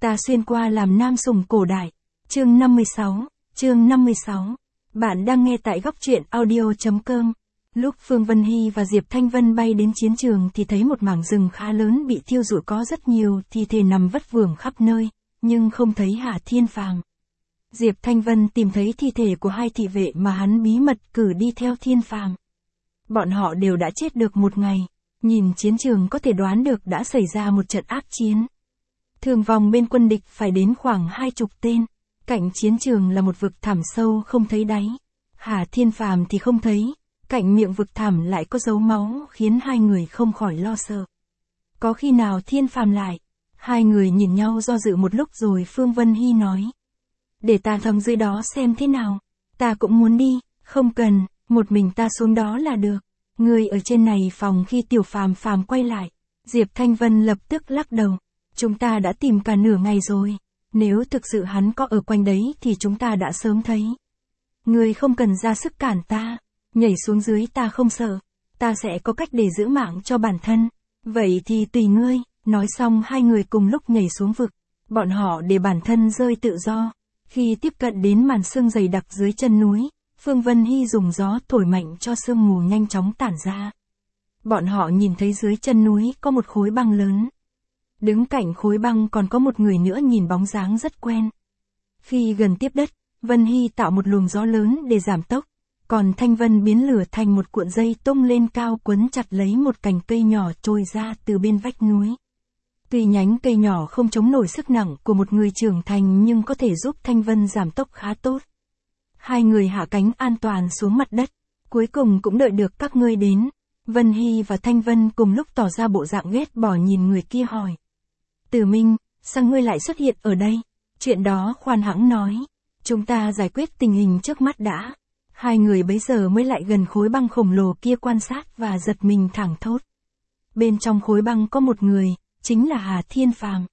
Ta xuyên qua làm nam sủng cổ đại. Chương 56. Bạn đang nghe tại góc truyện audio.com. Lúc Phương Vân Hy và Diệp Thanh Vân bay đến chiến trường thì thấy một mảng rừng khá lớn bị thiêu rụi, có rất nhiều thi thể nằm vất vưởng khắp nơi, nhưng không thấy Hà Thiên Phàm. Diệp Thanh Vân tìm thấy thi thể của hai thị vệ mà hắn bí mật cử đi theo Thiên Phàm. Bọn họ đều đã chết được một ngày, nhìn chiến trường có thể đoán được đã xảy ra một trận ác chiến. Thương vong bên quân địch phải đến khoảng 20 tên, cạnh chiến trường là một vực thẳm sâu không thấy đáy. Hà Thiên Phàm thì không thấy, cạnh miệng vực thẳm lại có dấu máu khiến hai người không khỏi lo sợ. Có khi nào Thiên Phàm lại? Hai người nhìn nhau do dự một lúc rồi Phương Vân Hy nói. Để ta thầm dưới đó xem thế nào. Ta cũng muốn đi. Không cần, một mình ta xuống đó là được. Người ở trên này phòng khi Tiểu Phàm quay lại. Diệp Thanh Vân lập tức lắc đầu. Chúng ta đã tìm cả nửa ngày rồi. Nếu thực sự hắn có ở quanh đấy thì chúng ta đã sớm thấy. Người không cần ra sức cản ta. Nhảy xuống dưới ta không sợ. Ta sẽ có cách để giữ mạng cho bản thân. Vậy thì tùy ngươi. Nói xong hai người cùng lúc nhảy xuống vực. Bọn họ để bản thân rơi tự do. Khi tiếp cận đến màn sương dày đặc dưới chân núi, Phương Vân Hy dùng gió thổi mạnh cho sương mù nhanh chóng tản ra. Bọn họ nhìn thấy dưới chân núi có một khối băng lớn. Đứng cạnh khối băng còn có một người nữa nhìn bóng dáng rất quen. Khi gần tiếp đất, Vân Hy tạo một luồng gió lớn để giảm tốc, còn Thanh Vân biến lửa thành một cuộn dây tung lên cao quấn chặt lấy một cành cây nhỏ trôi ra từ bên vách núi. Tuy nhánh cây nhỏ không chống nổi sức nặng của một người trưởng thành nhưng có thể giúp Thanh Vân giảm tốc khá tốt. Hai người hạ cánh an toàn xuống mặt đất, cuối cùng cũng đợi được các ngươi đến. Vân Hy và Thanh Vân cùng lúc tỏ ra bộ dạng ghét bỏ nhìn người kia hỏi. Tử Minh, sao ngươi lại xuất hiện ở đây? Chuyện đó khoan hãng nói. Chúng ta giải quyết tình hình trước mắt đã. Hai người bấy giờ mới lại gần khối băng khổng lồ kia quan sát và giật mình thẳng thốt. Bên trong khối băng có một người, chính là Hà Thiên Phàm.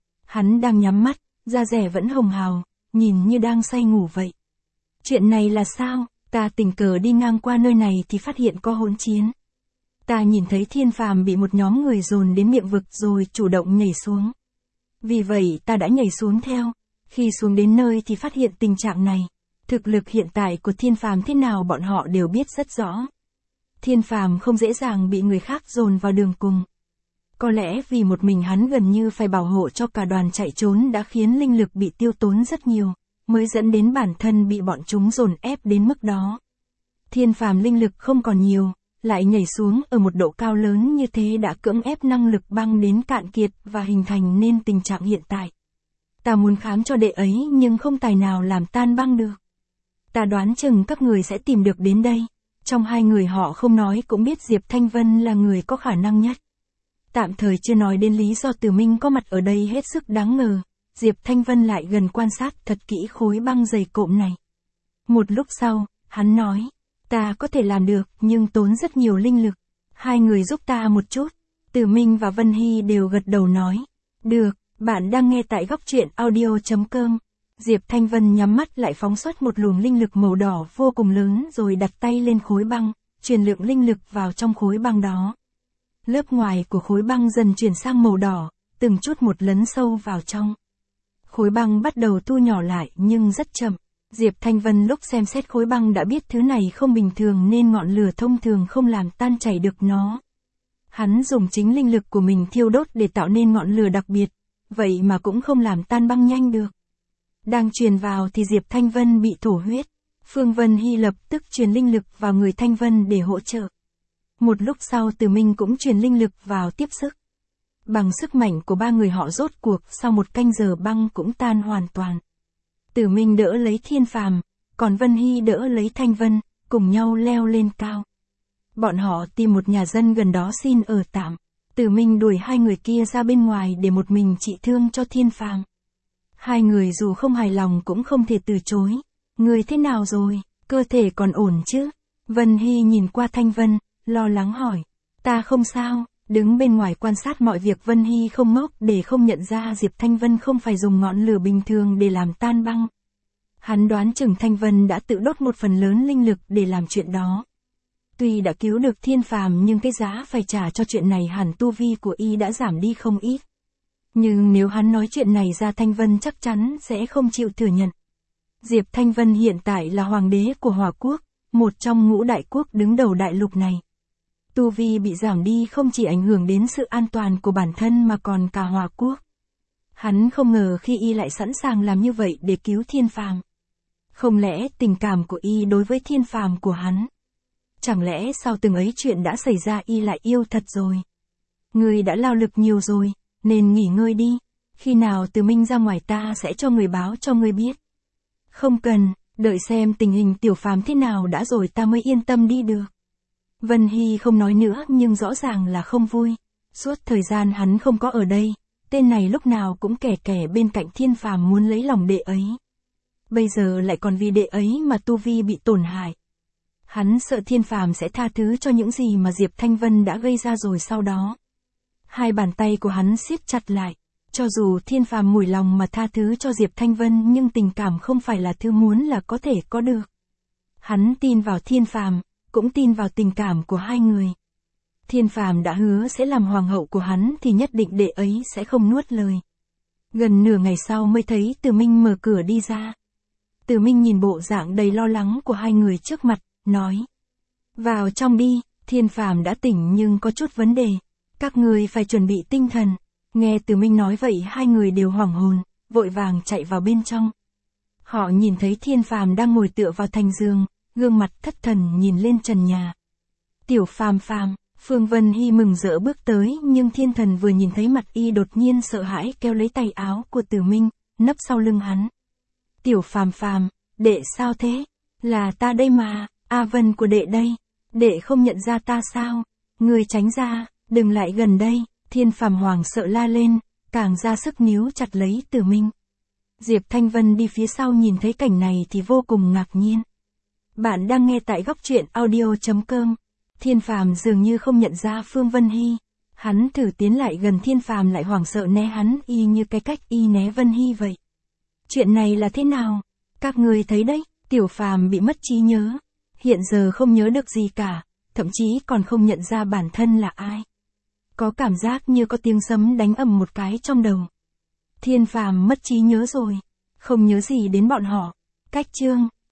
Hắn đang nhắm mắt, da dẻ vẫn hồng hào, nhìn như đang say ngủ vậy. Chuyện này là sao? Ta tình cờ đi ngang qua nơi này thì phát hiện có hỗn chiến. Ta nhìn thấy Thiên Phàm bị một nhóm người dồn đến miệng vực rồi chủ động nhảy xuống. Vì vậy ta đã nhảy xuống theo. Khi xuống đến nơi thì phát hiện tình trạng này. Thực lực hiện tại của Thiên Phàm thế nào bọn họ đều biết rất rõ. Thiên Phàm không dễ dàng bị người khác dồn vào đường cùng. Có lẽ vì một mình hắn gần như phải bảo hộ cho cả đoàn chạy trốn đã khiến linh lực bị tiêu tốn rất nhiều, mới dẫn đến bản thân bị bọn chúng dồn ép đến mức đó. Thiên Phàm linh lực không còn nhiều, lại nhảy xuống ở một độ cao lớn như thế đã cưỡng ép năng lực băng đến cạn kiệt và hình thành nên tình trạng hiện tại. Ta muốn khám cho đệ ấy nhưng không tài nào làm tan băng được. Ta đoán chừng các người sẽ tìm được đến đây. Trong hai người họ không nói cũng biết Diệp Thanh Vân là người có khả năng nhất. Tạm thời chưa nói đến lý do Tử Minh có mặt ở đây hết sức đáng ngờ, Diệp Thanh Vân lại gần quan sát thật kỹ khối băng dày cộm này. Một lúc sau, hắn nói, ta có thể làm được nhưng tốn rất nhiều linh lực, hai người giúp ta một chút. Tử Minh và Vân Hy đều gật đầu nói, được, bạn đang nghe tại góc truyện audio.com. Diệp Thanh Vân nhắm mắt lại phóng xuất một luồng linh lực màu đỏ vô cùng lớn rồi đặt tay lên khối băng, truyền lượng linh lực vào trong khối băng đó. Lớp ngoài của khối băng dần chuyển sang màu đỏ, từng chút một lấn sâu vào trong. Khối băng bắt đầu thu nhỏ lại nhưng rất chậm. Diệp Thanh Vân lúc xem xét khối băng đã biết thứ này không bình thường nên ngọn lửa thông thường không làm tan chảy được nó. Hắn dùng chính linh lực của mình thiêu đốt để tạo nên ngọn lửa đặc biệt, vậy mà cũng không làm tan băng nhanh được. Đang truyền vào thì Diệp Thanh Vân bị thổ huyết. Phương Vân Hy lập tức truyền linh lực vào người Thanh Vân để hỗ trợ. Một lúc sau Tử Minh cũng truyền linh lực vào tiếp sức. Bằng sức mạnh của ba người họ rốt cuộc sau một canh giờ băng cũng tan hoàn toàn. Tử Minh đỡ lấy Thiên Phàm, còn Vân Hy đỡ lấy Thanh Vân, cùng nhau leo lên cao. Bọn họ tìm một nhà dân gần đó xin ở tạm. Tử Minh đuổi hai người kia ra bên ngoài để một mình trị thương cho Thiên Phàm. Hai người dù không hài lòng cũng không thể từ chối. Người thế nào rồi, cơ thể còn ổn chứ? Vân Hy nhìn qua Thanh Vân, lo lắng hỏi. Ta không sao, đứng bên ngoài quan sát mọi việc Vân Hy không ngốc để không nhận ra Diệp Thanh Vân không phải dùng ngọn lửa bình thường để làm tan băng. Hắn đoán chừng Thanh Vân đã tự đốt một phần lớn linh lực để làm chuyện đó. Tuy đã cứu được Thiên Phàm nhưng cái giá phải trả cho chuyện này hẳn tu vi của y đã giảm đi không ít. Nhưng nếu hắn nói chuyện này ra Thanh Vân chắc chắn sẽ không chịu thừa nhận. Diệp Thanh Vân hiện tại là hoàng đế của Hỏa Quốc, một trong ngũ đại quốc đứng đầu đại lục này. Tu vi bị giảm đi không chỉ ảnh hưởng đến sự an toàn của bản thân mà còn cả Hỏa Quốc. Hắn không ngờ khi y lại sẵn sàng làm như vậy để cứu Thiên Phàm. Không lẽ tình cảm của y đối với Thiên Phàm của hắn? Chẳng lẽ sau từng ấy chuyện đã xảy ra y lại yêu thật rồi? Ngươi đã lao lực nhiều rồi, nên nghỉ ngơi đi. Khi nào Từ Minh ra ngoài ta sẽ cho người báo cho ngươi biết. Không cần, đợi xem tình hình Tiểu Phàm thế nào đã rồi ta mới yên tâm đi được. Vân Hy không nói nữa nhưng rõ ràng là không vui. Suốt thời gian hắn không có ở đây, tên này lúc nào cũng kẻ bên cạnh Thiên Phàm muốn lấy lòng đệ ấy. Bây giờ lại còn vì đệ ấy mà tu vi bị tổn hại. Hắn sợ Thiên Phàm sẽ tha thứ cho những gì mà Diệp Thanh Vân đã gây ra rồi sau đó. Hai bàn tay của hắn siết chặt lại. Cho dù Thiên Phàm mủi lòng mà tha thứ cho Diệp Thanh Vân nhưng tình cảm không phải là thứ muốn là có thể có được. Hắn tin vào Thiên Phàm, cũng tin vào tình cảm của hai người. Thiên Phàm đã hứa sẽ làm hoàng hậu của hắn thì nhất định đệ ấy sẽ không nuốt lời. Gần nửa ngày sau mới thấy Từ Minh mở cửa đi ra. Từ Minh nhìn bộ dạng đầy lo lắng của hai người trước mặt, nói. Vào trong đi, Thiên Phàm đã tỉnh nhưng có chút vấn đề. Các người phải chuẩn bị tinh thần. Nghe Từ Minh nói vậy hai người đều hoảng hồn, vội vàng chạy vào bên trong. Họ nhìn thấy Thiên Phàm đang ngồi tựa vào thành giường, gương mặt thất thần nhìn lên trần nhà. Tiểu Phàm Phàm, Phương Vân Hy mừng rỡ bước tới nhưng Thiên Thần vừa nhìn thấy mặt y đột nhiên sợ hãi kéo lấy tay áo của Từ Minh, nấp sau lưng hắn. Tiểu Phàm Phàm, đệ sao thế? Là ta đây mà, A Vân của đệ đây. Đệ không nhận ra ta sao? Người tránh ra, đừng lại gần đây. Thiên Phàm hoảng sợ la lên, càng ra sức níu chặt lấy Từ Minh. Diệp Thanh Vân đi phía sau nhìn thấy cảnh này thì vô cùng ngạc nhiên. Bạn đang nghe tại góc truyện audio.com. Thiên Phàm dường như không nhận ra Phương Vân Hy. Hắn thử tiến lại gần Thiên Phàm lại hoảng sợ né hắn y như cái cách y né Vân Hy vậy. Chuyện này là thế nào? Các người thấy đấy, Tiểu Phàm bị mất trí nhớ. Hiện giờ không nhớ được gì cả, thậm chí còn không nhận ra bản thân là ai. Có cảm giác như có tiếng sấm đánh ầm một cái trong đầu. Thiên Phàm mất trí nhớ rồi, không nhớ gì đến bọn họ. Cách chương